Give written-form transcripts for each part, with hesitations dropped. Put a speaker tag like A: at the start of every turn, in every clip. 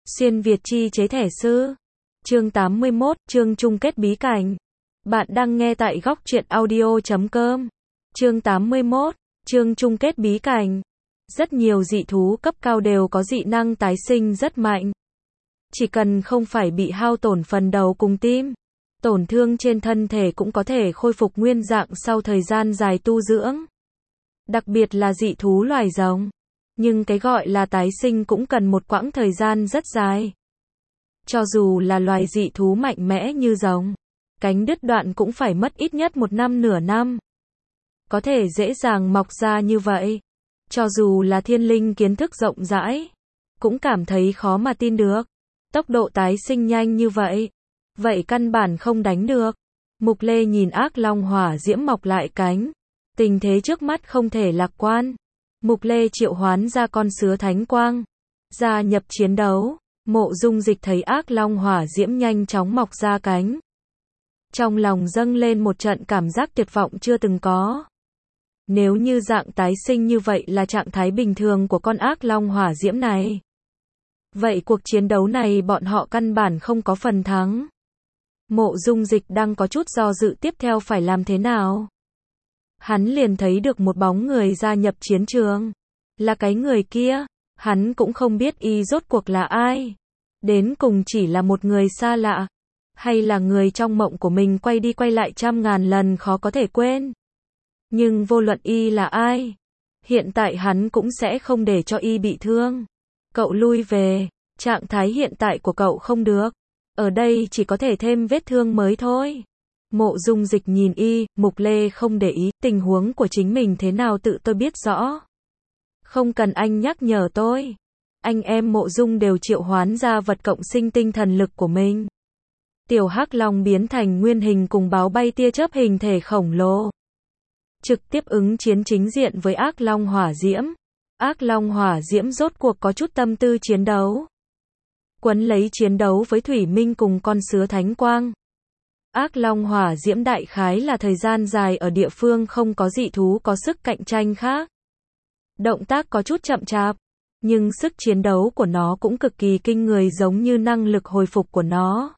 A: Xuyên Việt chi chế thẻ sư. Chương 81, chương chung kết bí cảnh. Bạn đang nghe tại góc truyện audio.com. Chương 81, chương chung kết bí cảnh. Rất nhiều dị thú cấp cao đều có dị năng tái sinh rất mạnh. Chỉ cần không phải bị hao tổn phần đầu cùng tim, tổn thương trên thân thể cũng có thể khôi phục nguyên dạng sau thời gian dài tu dưỡng. Đặc biệt là dị thú loài rồng. Nhưng cái gọi là tái sinh cũng cần một quãng thời gian rất dài. Cho dù là loài dị thú mạnh mẽ như rồng, cánh đứt đoạn cũng phải mất ít nhất 1 năm nửa năm. Có thể dễ dàng mọc ra như vậy. Cho dù là thiên linh kiến thức rộng rãi, cũng cảm thấy khó mà tin được. Tốc độ tái sinh nhanh như vậy. Vậy căn bản không đánh được. Mục Lê nhìn ác long hỏa diễm mọc lại cánh. Tình thế trước mắt không thể lạc quan. Mục Lê triệu hoán ra con sứa thánh quang, gia nhập chiến đấu. Mộ Dung Dịch thấy ác long hỏa diễm nhanh chóng mọc ra cánh. Trong lòng dâng lên một trận cảm giác tuyệt vọng chưa từng có. Nếu như dạng tái sinh như vậy là trạng thái bình thường của con ác long hỏa diễm này, vậy cuộc chiến đấu này bọn họ căn bản không có phần thắng. Mộ Dung Dịch đang có chút do dự tiếp theo phải làm thế nào. Hắn liền thấy được một bóng người gia nhập chiến trường. Là cái người kia, hắn cũng không biết y rốt cuộc là ai. Đến cùng chỉ là một người xa lạ, hay là người trong mộng của mình quay đi quay lại trăm ngàn lần khó có thể quên. Nhưng vô luận y là ai, hiện tại hắn cũng sẽ không để cho y bị thương. Cậu lui về, trạng thái hiện tại của cậu không được. Ở đây chỉ có thể thêm vết thương mới thôi. Mộ Dung Dịch nhìn y, Mục Lê không để ý, tình huống của chính mình thế nào tự tôi biết rõ. Không cần anh nhắc nhở tôi. Anh em Mộ Dung đều triệu hoán ra vật cộng sinh tinh thần lực của mình. Tiểu Hắc Long biến thành nguyên hình cùng báo bay tia chớp hình thể khổng lồ. Trực tiếp ứng chiến chính diện với ác long hỏa diễm. Ác long hỏa diễm rốt cuộc có chút tâm tư chiến đấu. Quấn lấy chiến đấu với Thủy Minh cùng con sứa thánh quang. Ác long hỏa diễm đại khái là thời gian dài ở địa phương không có dị thú có sức cạnh tranh khác. Động tác có chút chậm chạp, nhưng sức chiến đấu của nó cũng cực kỳ kinh người giống như năng lực hồi phục của nó.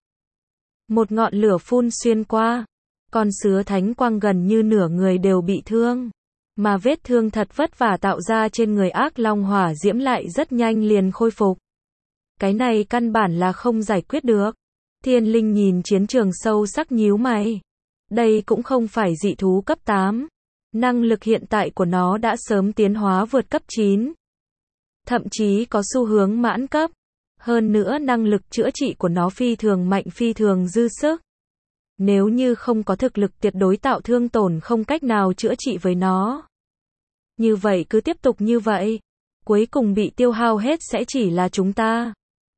A: Một ngọn lửa phun xuyên qua, con sứa thánh quang gần như nửa người đều bị thương. Mà vết thương thật vất vả tạo ra trên người ác long hỏa diễm lại rất nhanh liền khôi phục. Cái này căn bản là không giải quyết được. Thiên Linh nhìn chiến trường sâu sắc nhíu mày. Đây cũng không phải dị thú cấp 8. Năng lực hiện tại của nó đã sớm tiến hóa vượt cấp 9. Thậm chí có xu hướng mãn cấp. Hơn nữa năng lực chữa trị của nó phi thường mạnh phi thường dư sức. Nếu như không có thực lực tuyệt đối tạo thương tổn không cách nào chữa trị với nó. Như vậy cứ tiếp tục như vậy. Cuối cùng bị tiêu hao hết sẽ chỉ là chúng ta.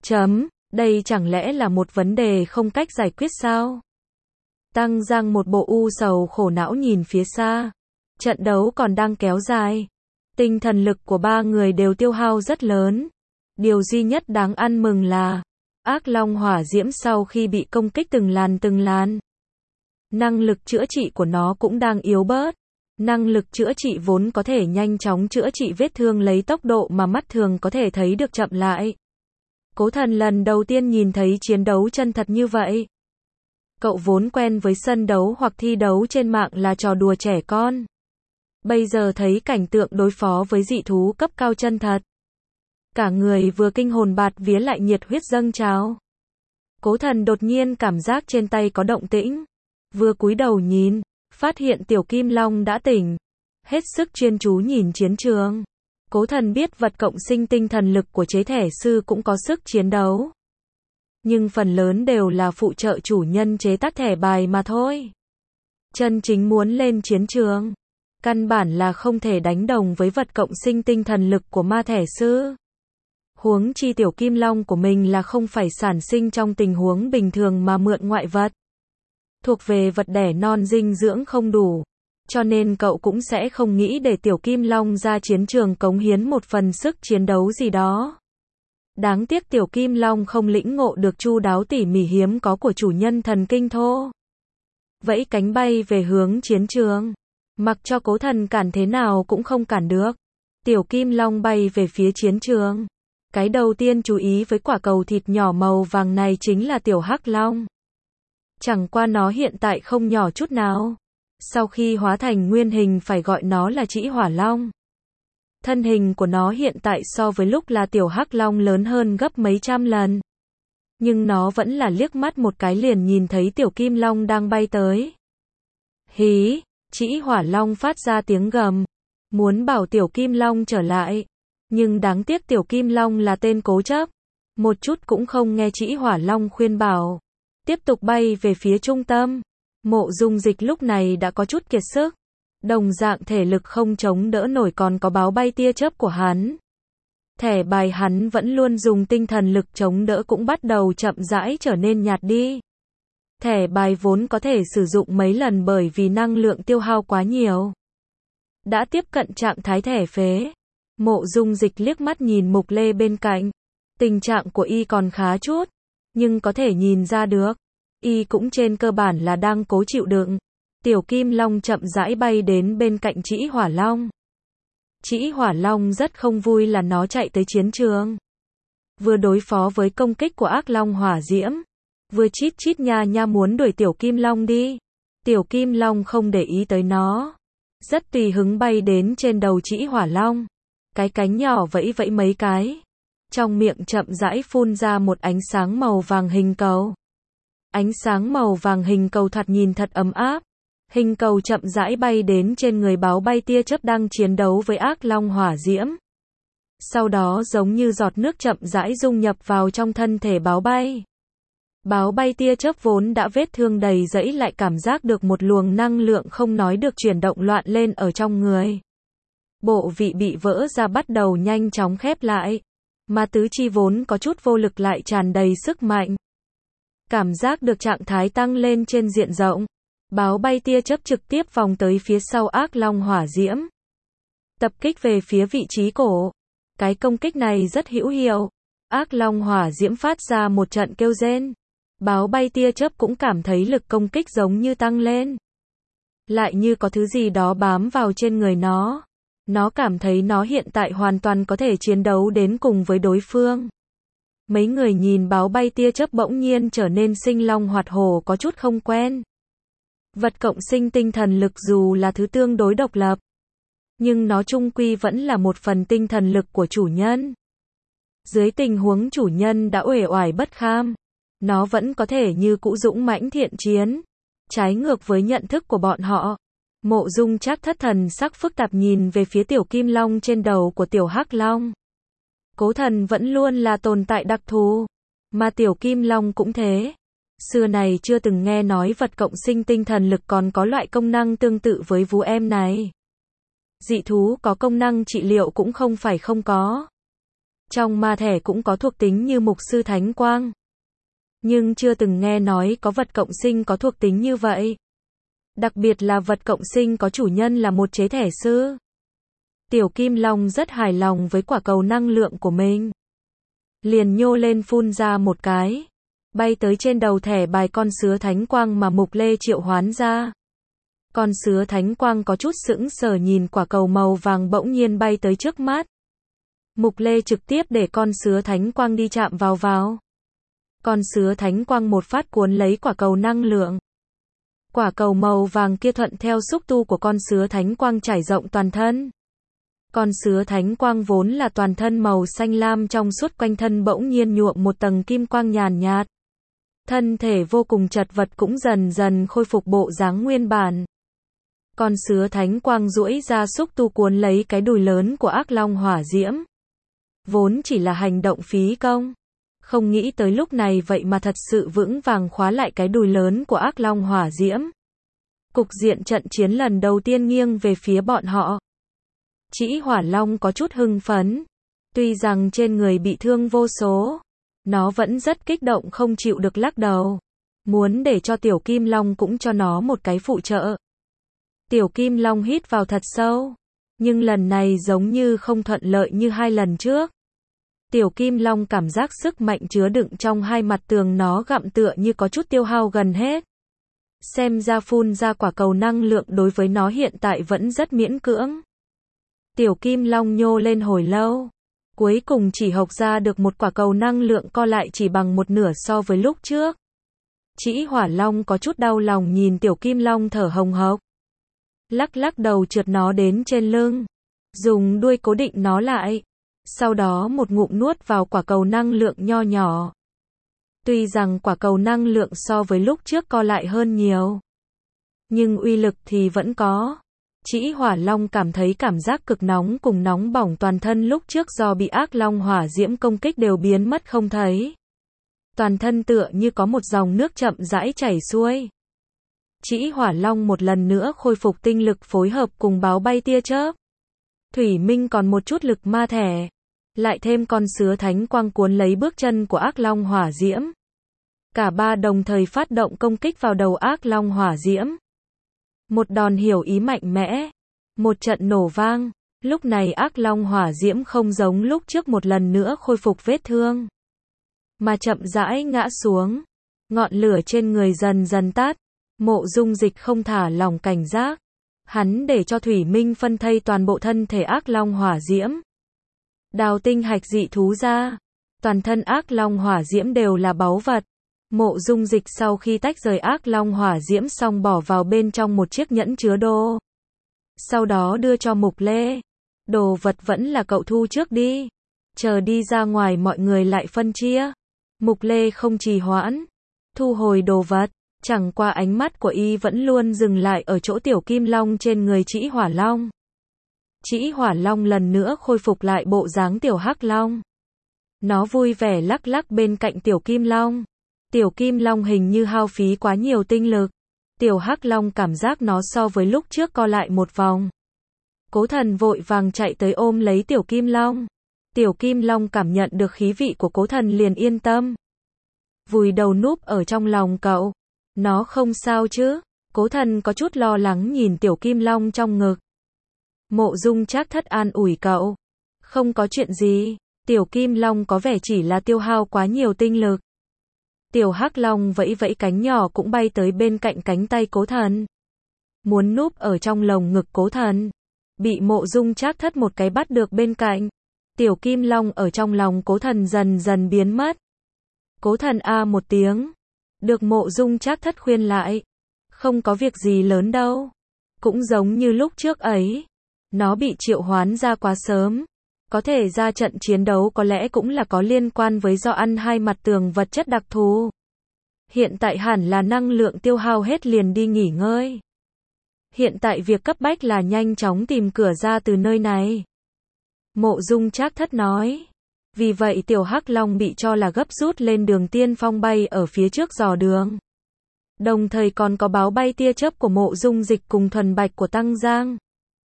A: Đây chẳng lẽ là một vấn đề không cách giải quyết sao? Tăng Giang một bộ u sầu khổ não nhìn phía xa. Trận đấu còn đang kéo dài. Tinh thần lực của 3 người đều tiêu hao rất lớn. Điều duy nhất đáng ăn mừng là ác long hỏa diễm sau khi bị công kích từng làn. Năng lực chữa trị của nó cũng đang yếu bớt. Năng lực chữa trị vốn có thể nhanh chóng chữa trị vết thương lấy tốc độ mà mắt thường có thể thấy được chậm lại. Cố Thần lần đầu tiên nhìn thấy chiến đấu chân thật như vậy. Cậu vốn quen với sân đấu hoặc thi đấu trên mạng là trò đùa trẻ con. Bây giờ thấy cảnh tượng đối phó với dị thú cấp cao chân thật. Cả người vừa kinh hồn bạt vía lại nhiệt huyết dâng trào. Cố Thần đột nhiên cảm giác trên tay có động tĩnh. Vừa cúi đầu nhìn, phát hiện Tiểu Kim Long đã tỉnh. Hết sức chuyên chú nhìn chiến trường. Cố Thần biết vật cộng sinh tinh thần lực của chế thẻ sư cũng có sức chiến đấu. Nhưng phần lớn đều là phụ trợ chủ nhân chế tác thẻ bài mà thôi. Chân chính muốn lên chiến trường, căn bản là không thể đánh đồng với vật cộng sinh tinh thần lực của ma thẻ sư. Huống chi Tiểu Kim Long của mình là không phải sản sinh trong tình huống bình thường mà mượn ngoại vật. Thuộc về vật đẻ non dinh dưỡng không đủ. Cho nên cậu cũng sẽ không nghĩ để Tiểu Kim Long ra chiến trường cống hiến một phần sức chiến đấu gì đó. Đáng tiếc Tiểu Kim Long không lĩnh ngộ được chu đáo tỉ mỉ hiếm có của chủ nhân thần kinh thô. Vẫy cánh bay về hướng chiến trường. Mặc cho Cố Thần cản thế nào cũng không cản được. Tiểu Kim Long bay về phía chiến trường. Cái đầu tiên chú ý với quả cầu thịt nhỏ màu vàng này chính là tiểu hắc long. Chẳng qua nó hiện tại không nhỏ chút nào. Sau khi hóa thành nguyên hình phải gọi nó là Trĩ Hỏa Long. Thân hình của nó hiện tại so với lúc là tiểu hắc long lớn hơn gấp mấy trăm lần. Nhưng nó vẫn là liếc mắt một cái liền nhìn thấy tiểu kim long đang bay tới. Hí, Trĩ Hỏa Long phát ra tiếng gầm, muốn bảo tiểu kim long trở lại. Nhưng đáng tiếc tiểu kim long là tên cố chấp, một chút cũng không nghe Trĩ Hỏa Long khuyên bảo. Tiếp tục bay về phía trung tâm. Mộ Dung Dịch lúc này đã có chút kiệt sức. Đồng dạng thể lực không chống đỡ nổi còn có báo bay tia chớp của hắn. Thẻ bài hắn vẫn luôn dùng tinh thần lực chống đỡ cũng bắt đầu chậm rãi trở nên nhạt đi. Thẻ bài vốn có thể sử dụng mấy lần bởi vì năng lượng tiêu hao quá nhiều. Đã tiếp cận trạng thái thẻ phế. Mộ Dung Dịch liếc mắt nhìn Mục Lê bên cạnh. Tình trạng của y còn khá chút, nhưng có thể nhìn ra được, y cũng trên cơ bản là đang cố chịu đựng. Tiểu Kim Long chậm rãi bay đến bên cạnh Trĩ Hỏa Long. Trĩ Hỏa Long rất không vui là nó chạy tới chiến trường. Vừa đối phó với công kích của Ác Long Hỏa Diễm, vừa chít chít nha nha muốn đuổi Tiểu Kim Long đi. Tiểu Kim Long không để ý tới nó, rất tùy hứng bay đến trên đầu Trĩ Hỏa Long. Cái cánh nhỏ vẫy vẫy mấy cái, trong miệng chậm rãi phun ra một ánh sáng màu vàng hình cầu. Ánh sáng màu vàng hình cầu thoạt nhìn thật ấm áp. Hình cầu chậm rãi bay đến trên người báo bay tia chớp đang chiến đấu với Ác Long Hỏa Diễm. Sau đó giống như giọt nước chậm rãi dung nhập vào trong thân thể báo bay. Báo bay tia chớp vốn đã vết thương đầy rẫy lại cảm giác được một luồng năng lượng không nói được chuyển động loạn lên ở trong người. Bộ vị bị vỡ ra bắt đầu nhanh chóng khép lại, mà tứ chi vốn có chút vô lực lại tràn đầy sức mạnh. Cảm giác được trạng thái tăng lên trên diện rộng. Báo bay tia chớp trực tiếp vòng tới phía sau Ác Long Hỏa Diễm, tập kích về phía vị trí cổ. Cái công kích này rất hữu hiệu. Ác Long Hỏa Diễm phát ra một trận kêu rên. Báo bay tia chớp cũng cảm thấy lực công kích giống như tăng lên. Lại như có thứ gì đó bám vào trên người nó. Nó cảm thấy nó hiện tại hoàn toàn có thể chiến đấu đến cùng với đối phương. Mấy người nhìn báo bay tia chớp bỗng nhiên trở nên sinh long hoạt hổ có chút không quen. Vật cộng sinh tinh thần lực dù là thứ tương đối độc lập, nhưng nó chung quy vẫn là một phần tinh thần lực của chủ nhân. Dưới tình huống chủ nhân đã uể oải bất kham, nó vẫn có thể như cũ dũng mãnh thiện chiến, trái ngược với nhận thức của bọn họ. Mộ Dung Trác thất thần sắc phức tạp nhìn về phía tiểu kim long trên đầu của tiểu hắc long. Cố thần vẫn luôn là tồn tại đặc thù, mà tiểu kim long cũng thế. Xưa này chưa từng nghe nói vật cộng sinh tinh thần lực còn có loại công năng tương tự với vú em này. Dị thú có công năng trị liệu cũng không phải không có. Trong ma thể cũng có thuộc tính như mục sư thánh quang. Nhưng chưa từng nghe nói có vật cộng sinh có thuộc tính như vậy. Đặc biệt là vật cộng sinh có chủ nhân là một chế thể sư. Tiểu Kim Long rất hài lòng với quả cầu năng lượng của mình. Liền nhô lên phun ra một cái. Bay tới trên đầu thẻ bài con sứa thánh quang mà Mục Lê triệu hoán ra. Con sứa thánh quang có chút sững sờ nhìn quả cầu màu vàng bỗng nhiên bay tới trước mắt. Mục Lê trực tiếp để con sứa thánh quang đi chạm vào. Con sứa thánh quang một phát cuốn lấy quả cầu năng lượng. Quả cầu màu vàng kia thuận theo xúc tu của con sứa thánh quang trải rộng toàn thân. Con sứa thánh quang vốn là toàn thân màu xanh lam trong suốt quanh thân bỗng nhiên nhuộm một tầng kim quang nhàn nhạt. Thân thể vô cùng chật vật cũng dần dần khôi phục bộ dáng nguyên bản. Con sứa thánh quang duỗi ra xúc tu cuốn lấy cái đùi lớn của Ác Long Hỏa Diễm. Vốn chỉ là hành động phí công. Không nghĩ tới lúc này vậy mà thật sự vững vàng khóa lại cái đùi lớn của Ác Long Hỏa Diễm. Cục diện trận chiến lần đầu tiên nghiêng về phía bọn họ. Trĩ Hỏa Long có chút hưng phấn. Tuy rằng trên người bị thương vô số, nó vẫn rất kích động không chịu được lắc đầu. Muốn để cho Tiểu Kim Long cũng cho nó một cái phụ trợ. Tiểu Kim Long hít vào thật sâu. Nhưng lần này giống như không thuận lợi như hai lần trước. Tiểu Kim Long cảm giác sức mạnh chứa đựng trong hai mặt tường nó gặm tựa như có chút tiêu hao gần hết. Xem ra phun ra quả cầu năng lượng đối với nó hiện tại vẫn rất miễn cưỡng. Tiểu Kim Long nhô lên hồi lâu. Cuối cùng chỉ hộc ra được một quả cầu năng lượng co lại chỉ bằng một nửa so với lúc trước. Trĩ Hỏa Long có chút đau lòng nhìn Tiểu Kim Long thở hồng hộc. Lắc lắc đầu trượt nó đến trên lưng. Dùng đuôi cố định nó lại. Sau đó một ngụm nuốt vào quả cầu năng lượng nho nhỏ. Tuy rằng quả cầu năng lượng so với lúc trước co lại hơn nhiều, nhưng uy lực thì vẫn có. Trĩ Hỏa Long cảm thấy cảm giác cực nóng cùng nóng bỏng toàn thân lúc trước do bị ác long hỏa diễm công kích đều biến mất không thấy. Toàn thân tựa như có một dòng nước chậm rãi chảy xuôi. Trĩ Hỏa Long một lần nữa khôi phục tinh lực phối hợp cùng báo bay tia chớp. Thủy Minh còn một chút lực ma thể. Lại thêm con sứa thánh quang cuốn lấy bước chân của ác long hỏa diễm. Cả ba đồng thời phát động công kích vào đầu ác long hỏa diễm. Một đòn hiểu ý mạnh mẽ. Một trận nổ vang. Lúc này ác long hỏa diễm không giống lúc trước một lần nữa khôi phục vết thương, mà chậm rãi ngã xuống. Ngọn lửa trên người dần dần tắt. Mộ Dung Dịch không thả lỏng cảnh giác. Hắn để cho Thủy Minh phân thây toàn bộ thân thể ác long hỏa diễm. Đào tinh hạch dị thú ra. Toàn thân ác long hỏa diễm đều là báu vật. Mộ Dung Dịch sau khi tách rời ác long hỏa diễm xong bỏ vào bên trong một chiếc nhẫn chứa đồ. Sau đó đưa cho Mục Lê. Đồ vật vẫn là cậu thu trước đi. Chờ đi ra ngoài mọi người lại phân chia. Mục Lê không trì hoãn. Thu hồi đồ vật. Chẳng qua ánh mắt của y vẫn luôn dừng lại ở chỗ Tiểu Kim Long trên người Trĩ Hỏa Long. Trĩ Hỏa Long lần nữa khôi phục lại bộ dáng Tiểu Hắc Long. Nó vui vẻ lắc lắc bên cạnh Tiểu Kim Long. Tiểu Kim Long hình như hao phí quá nhiều tinh lực. Tiểu Hắc Long cảm giác nó so với lúc trước co lại một vòng. Cố Thần vội vàng chạy tới ôm lấy Tiểu Kim Long. Tiểu Kim Long cảm nhận được khí vị của Cố Thần liền yên tâm. Vùi đầu núp ở trong lòng cậu. Nó không sao chứ? Cố Thần có chút lo lắng nhìn Tiểu Kim Long trong ngực. Mộ Dung Trác Thất an ủi cậu. Không có chuyện gì. Tiểu Kim Long có vẻ chỉ là tiêu hao quá nhiều tinh lực. Tiểu Hắc Long vẫy vẫy cánh nhỏ cũng bay tới bên cạnh cánh tay Cố Thần. Muốn núp ở trong lồng ngực Cố Thần. Bị Mộ Dung Trác Thất một cái bắt được bên cạnh. Tiểu Kim Long ở trong lòng Cố Thần dần dần biến mất. Cố Thần a một tiếng. Được Mộ Dung Trác Thất khuyên lại. Không có việc gì lớn đâu. Cũng giống như lúc trước ấy. Nó bị triệu hoán ra quá sớm. Có thể ra trận chiến đấu có lẽ cũng là có liên quan với do ăn hai mặt tường vật chất đặc thù. Hiện tại hẳn là năng lượng tiêu hao hết liền đi nghỉ ngơi. Hiện tại việc cấp bách là nhanh chóng tìm cửa ra từ nơi này. Mộ Dung Trác Thất nói. Vì vậy Tiểu Hắc Long bị cho là gấp rút lên đường tiên phong bay ở phía trước dò đường. Đồng thời còn có báo bay tia chớp của Mộ Dung Dịch cùng thuần bạch của Tăng Giang.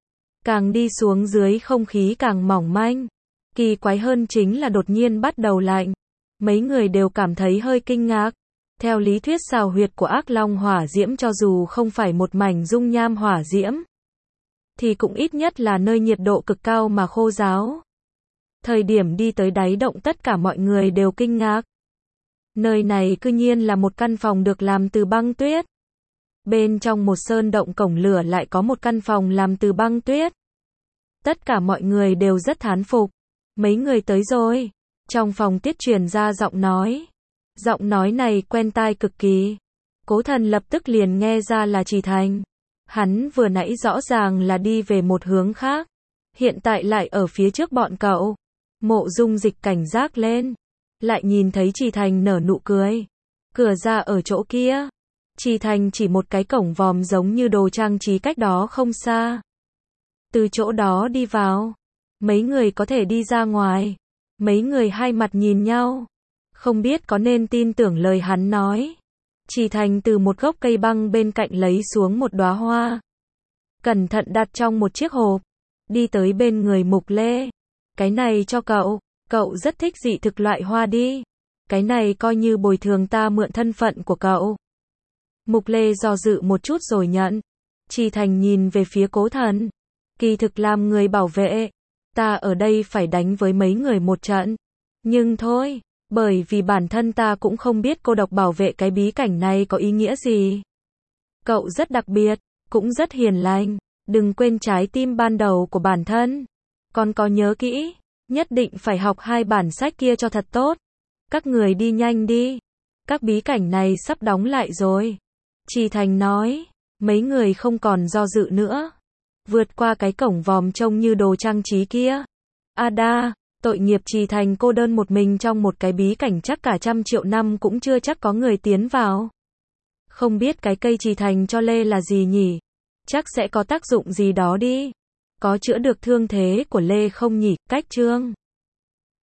A: Càng đi xuống dưới không khí càng mỏng manh. Kỳ quái hơn chính là đột nhiên bắt đầu lạnh. Mấy người đều cảm thấy hơi kinh ngạc. Theo lý thuyết xào huyệt của ác long hỏa diễm cho dù không phải một mảnh dung nham hỏa diễm, thì cũng ít nhất là nơi nhiệt độ cực cao mà khô ráo. Thời điểm đi tới đáy động tất cả mọi người đều kinh ngạc. Nơi này cư nhiên là một căn phòng được làm từ băng tuyết. Bên trong một sơn động cổng lửa lại có một căn phòng làm từ băng tuyết. Tất cả mọi người đều rất thán phục. Mấy người tới rồi. Trong phòng tiết truyền ra giọng nói. Giọng nói này quen tai cực kỳ. Cố Thần lập tức liền nghe ra là Trì Thành. Hắn vừa nãy rõ ràng là đi về một hướng khác. Hiện tại lại ở phía trước bọn cậu. Mộ Dung Dịch cảnh giác lên. Lại nhìn thấy Trì Thành nở nụ cười. Cửa ra ở chỗ kia. Trì Thành chỉ một cái cổng vòm giống như đồ trang trí cách đó không xa. Từ chỗ đó đi vào. Mấy người có thể đi ra ngoài. Mấy người hai mặt nhìn nhau. Không biết có nên tin tưởng lời hắn nói. Trì Thành từ một gốc cây băng bên cạnh lấy xuống một đóa hoa. Cẩn thận đặt trong một chiếc hộp. Đi tới bên người Mục Lê. Cái này cho cậu. Cậu rất thích dị thực loại hoa đi. Cái này coi như bồi thường ta mượn thân phận của cậu. Mục Lê do dự một chút rồi nhận. Trì Thành nhìn về phía Cố Thần. Kỳ thực làm người bảo vệ. Ta ở đây phải đánh với mấy người một trận. Nhưng thôi, bởi vì bản thân ta cũng không biết cô độc bảo vệ cái bí cảnh này có ý nghĩa gì. Cậu rất đặc biệt, cũng rất hiền lành. Đừng quên trái tim ban đầu của bản thân. Con có nhớ kỹ. Nhất định phải học 2 bản sách kia cho thật tốt. Các người đi nhanh đi. Các bí cảnh này sắp đóng lại rồi. Trì Thành nói. Mấy người không còn do dự nữa. Vượt qua cái cổng vòm trông như đồ trang trí kia. Ada, tội nghiệp Trì Thành cô đơn một mình trong một cái bí cảnh chắc cả 100 triệu năm cũng chưa chắc có người tiến vào. Không biết cái cây Trì Thành cho Lê là gì nhỉ? Chắc sẽ có tác dụng gì đó đi. Có chữa được thương thế của Lê không nhỉ? Cách chương